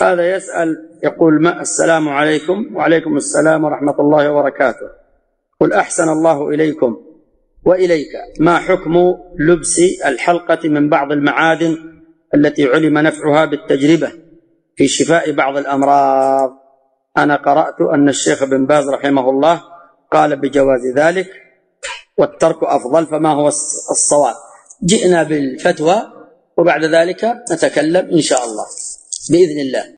هذا يسأل يقول: السلام عليكم. وعليكم السلام ورحمة الله وبركاته. قل: أحسن الله إليكم وإليك، ما حكم لبس الحلقة من بعض المعادن التي علم نفعها بالتجربة في شفاء بعض الأمراض؟ أنا قرأت أن الشيخ بن باز رحمه الله قال بجواز ذلك والترك أفضل، فما هو الصواب؟ جئنا بالفتوى وبعد ذلك نتكلم إن شاء الله بإذن الله.